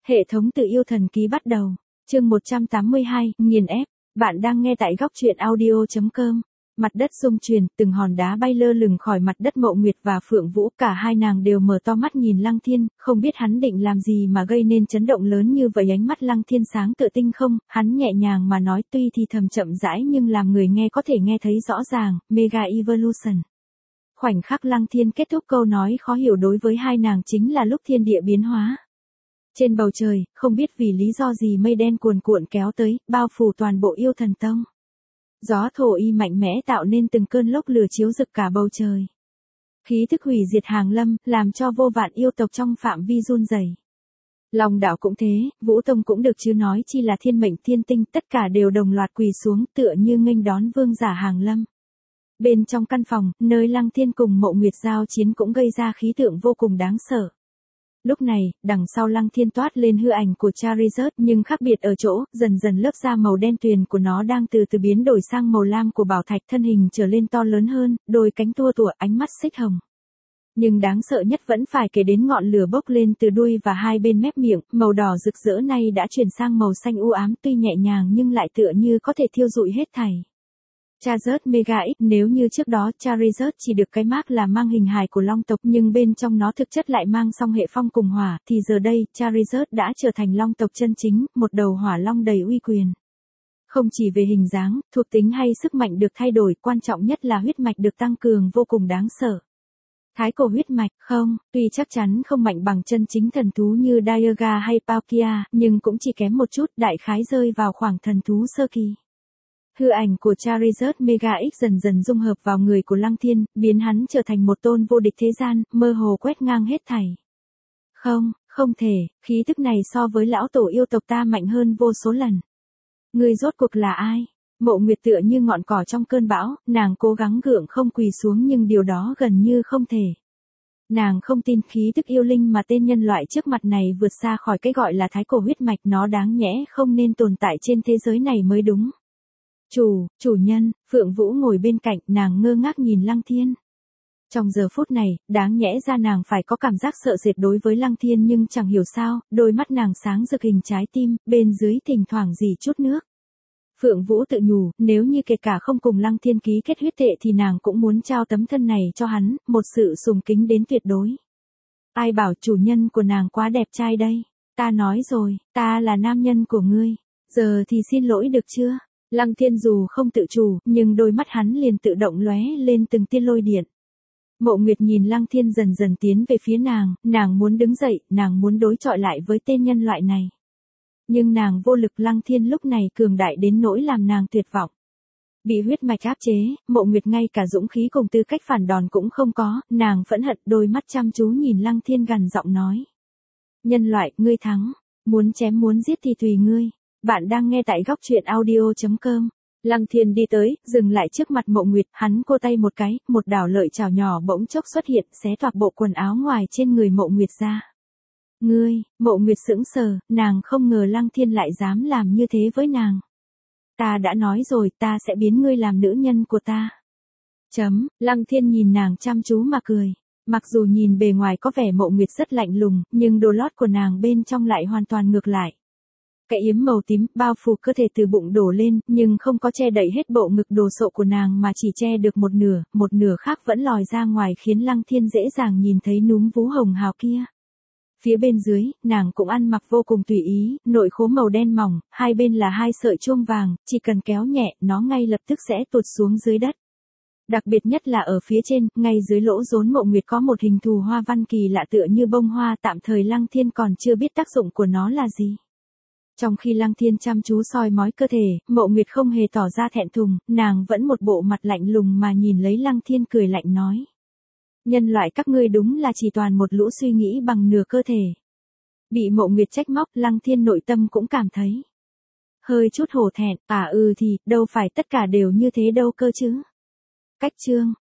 Hệ thống tự yêu thần ký bắt đầu. Chương 182, nghiền ép. Bạn đang nghe tại góc truyện audio.com. Mặt đất rung chuyển, từng hòn đá bay lơ lửng khỏi mặt đất. Mộ Nguyệt và Phượng Vũ, cả hai nàng đều mở to mắt nhìn Lăng Thiên, không biết hắn định làm gì mà gây nên chấn động lớn như vậy. Ánh mắt Lăng Thiên sáng tựa tinh không, hắn nhẹ nhàng mà nói, tuy thì thầm chậm rãi nhưng làm người nghe có thể nghe thấy rõ ràng, Mega Evolution. Khoảnh khắc Lăng Thiên kết thúc câu nói khó hiểu đối với hai nàng chính là lúc thiên địa biến hóa. Trên bầu trời, không biết vì lý do gì mây đen cuồn cuộn kéo tới, bao phủ toàn bộ Yêu Thần Tông. Gió thổ y mạnh mẽ tạo nên từng cơn lốc lửa chiếu rực cả bầu trời. Khí thức hủy diệt hàng lâm, làm cho vô vạn yêu tộc trong phạm vi run rẩy. Long đạo cũng thế, Vũ Tông cũng được chứ nói chi là thiên mệnh thiên tinh, tất cả đều đồng loạt quỳ xuống tựa như nghênh đón vương giả hàng lâm. Bên trong căn phòng, nơi Lăng Thiên cùng Mộ Nguyệt giao chiến cũng gây ra khí tượng vô cùng đáng sợ. Lúc này, đằng sau Lăng Thiên toát lên hư ảnh của Charizard, nhưng khác biệt ở chỗ, dần dần lớp da màu đen tuyền của nó đang từ từ biến đổi sang màu lam của bảo thạch, thân hình trở lên to lớn hơn, đôi cánh tua tủa, ánh mắt xích hồng. Nhưng đáng sợ nhất vẫn phải kể đến ngọn lửa bốc lên từ đuôi và hai bên mép miệng, màu đỏ rực rỡ này đã chuyển sang màu xanh u ám, tuy nhẹ nhàng nhưng lại tựa như có thể thiêu rụi hết thảy. Charizard Mega X, nếu như trước đó Charizard chỉ được cái mác là mang hình hài của long tộc nhưng bên trong nó thực chất lại mang song hệ phong cùng hỏa, thì giờ đây, Charizard đã trở thành long tộc chân chính, một đầu hỏa long đầy uy quyền. Không chỉ về hình dáng, thuộc tính hay sức mạnh được thay đổi, quan trọng nhất là huyết mạch được tăng cường vô cùng đáng sợ. Thái cổ huyết mạch, không, tuy chắc chắn không mạnh bằng chân chính thần thú như Dialga hay Palkia, nhưng cũng chỉ kém một chút, đại khái rơi vào khoảng thần thú sơ kỳ. Hư ảnh của Charizard Mega X dần dần dung hợp vào người của Lăng Thiên, biến hắn trở thành một tôn vô địch thế gian, mơ hồ quét ngang hết thảy. Không thể, khí tức này so với lão tổ yêu tộc ta mạnh hơn vô số lần. Ngươi rốt cuộc là ai? Mộ Nguyệt tựa như ngọn cỏ trong cơn bão, nàng cố gắng gượng không quỳ xuống nhưng điều đó gần như không thể. Nàng không tin khí tức yêu linh mà tên nhân loại trước mặt này vượt xa khỏi cái gọi là thái cổ huyết mạch, nó đáng nhẽ không nên tồn tại trên thế giới này mới đúng. Chủ nhân, Phượng Vũ ngồi bên cạnh, nàng ngơ ngác nhìn Lăng Thiên. Trong giờ phút này, đáng nhẽ ra nàng phải có cảm giác sợ sệt đối với Lăng Thiên nhưng chẳng hiểu sao, đôi mắt nàng sáng rực hình trái tim, bên dưới thỉnh thoảng rỉ chút nước. Phượng Vũ tự nhủ, nếu như kể cả không cùng Lăng Thiên ký kết huyết tệ thì nàng cũng muốn trao tấm thân này cho hắn, một sự sùng kính đến tuyệt đối. Ai bảo chủ nhân của nàng quá đẹp trai đây? Ta nói rồi, ta là nam nhân của ngươi. Giờ thì xin lỗi được chưa? Lăng Thiên dù không tự chủ, nhưng đôi mắt hắn liền tự động lóe lên từng tia lôi điện. Mộ Nguyệt nhìn Lăng Thiên dần dần tiến về phía nàng muốn đứng dậy, nàng muốn đối chọi lại với tên nhân loại này. Nhưng nàng vô lực, Lăng Thiên lúc này cường đại đến nỗi làm nàng tuyệt vọng. Bị huyết mạch áp chế, Mộ Nguyệt ngay cả dũng khí cùng tư cách phản đòn cũng không có, nàng phẫn hận, đôi mắt chăm chú nhìn Lăng Thiên gằn giọng nói. Nhân loại, ngươi thắng, muốn chém muốn giết thì tùy ngươi. Bạn đang nghe tại góc truyện audio.com. Lăng Thiên đi tới, dừng lại trước mặt Mộ Nguyệt, hắn cô tay một cái, một đảo lợi chảo nhỏ bỗng chốc xuất hiện, xé toạc bộ quần áo ngoài trên người Mộ Nguyệt ra. Ngươi, Mộ Nguyệt sững sờ, nàng không ngờ Lăng Thiên lại dám làm như thế với nàng. Ta đã nói rồi, ta sẽ biến ngươi làm nữ nhân của ta. Lăng Thiên nhìn nàng chăm chú mà cười. Mặc dù nhìn bề ngoài có vẻ Mộ Nguyệt rất lạnh lùng, nhưng đồ lót của nàng bên trong lại hoàn toàn ngược lại. Cái yếm màu tím bao phủ cơ thể từ bụng đổ lên, nhưng không có che đậy hết bộ ngực đồ sộ của nàng mà chỉ che được một nửa khác vẫn lòi ra ngoài khiến Lăng Thiên dễ dàng nhìn thấy núm vú hồng hào kia. Phía bên dưới, nàng cũng ăn mặc vô cùng tùy ý, nội khố màu đen mỏng, hai bên là hai sợi chuông vàng, chỉ cần kéo nhẹ, nó ngay lập tức sẽ tụt xuống dưới đất. Đặc biệt nhất là ở phía trên, ngay dưới lỗ rốn Mộ Nguyệt có một hình thù hoa văn kỳ lạ tựa như bông hoa, tạm thời Lăng Thiên còn chưa biết tác dụng của nó là gì. Trong khi Lăng Thiên chăm chú soi mói cơ thể, Mộ Nguyệt không hề tỏ ra thẹn thùng, nàng vẫn một bộ mặt lạnh lùng mà nhìn lấy Lăng Thiên cười lạnh nói. Nhân loại các ngươi đúng là chỉ toàn một lũ suy nghĩ bằng nửa cơ thể. Bị Mộ Nguyệt trách móc, Lăng Thiên nội tâm cũng cảm thấy hơi chút hổ thẹn, thì, đâu phải tất cả đều như thế đâu cơ chứ. Cách chương,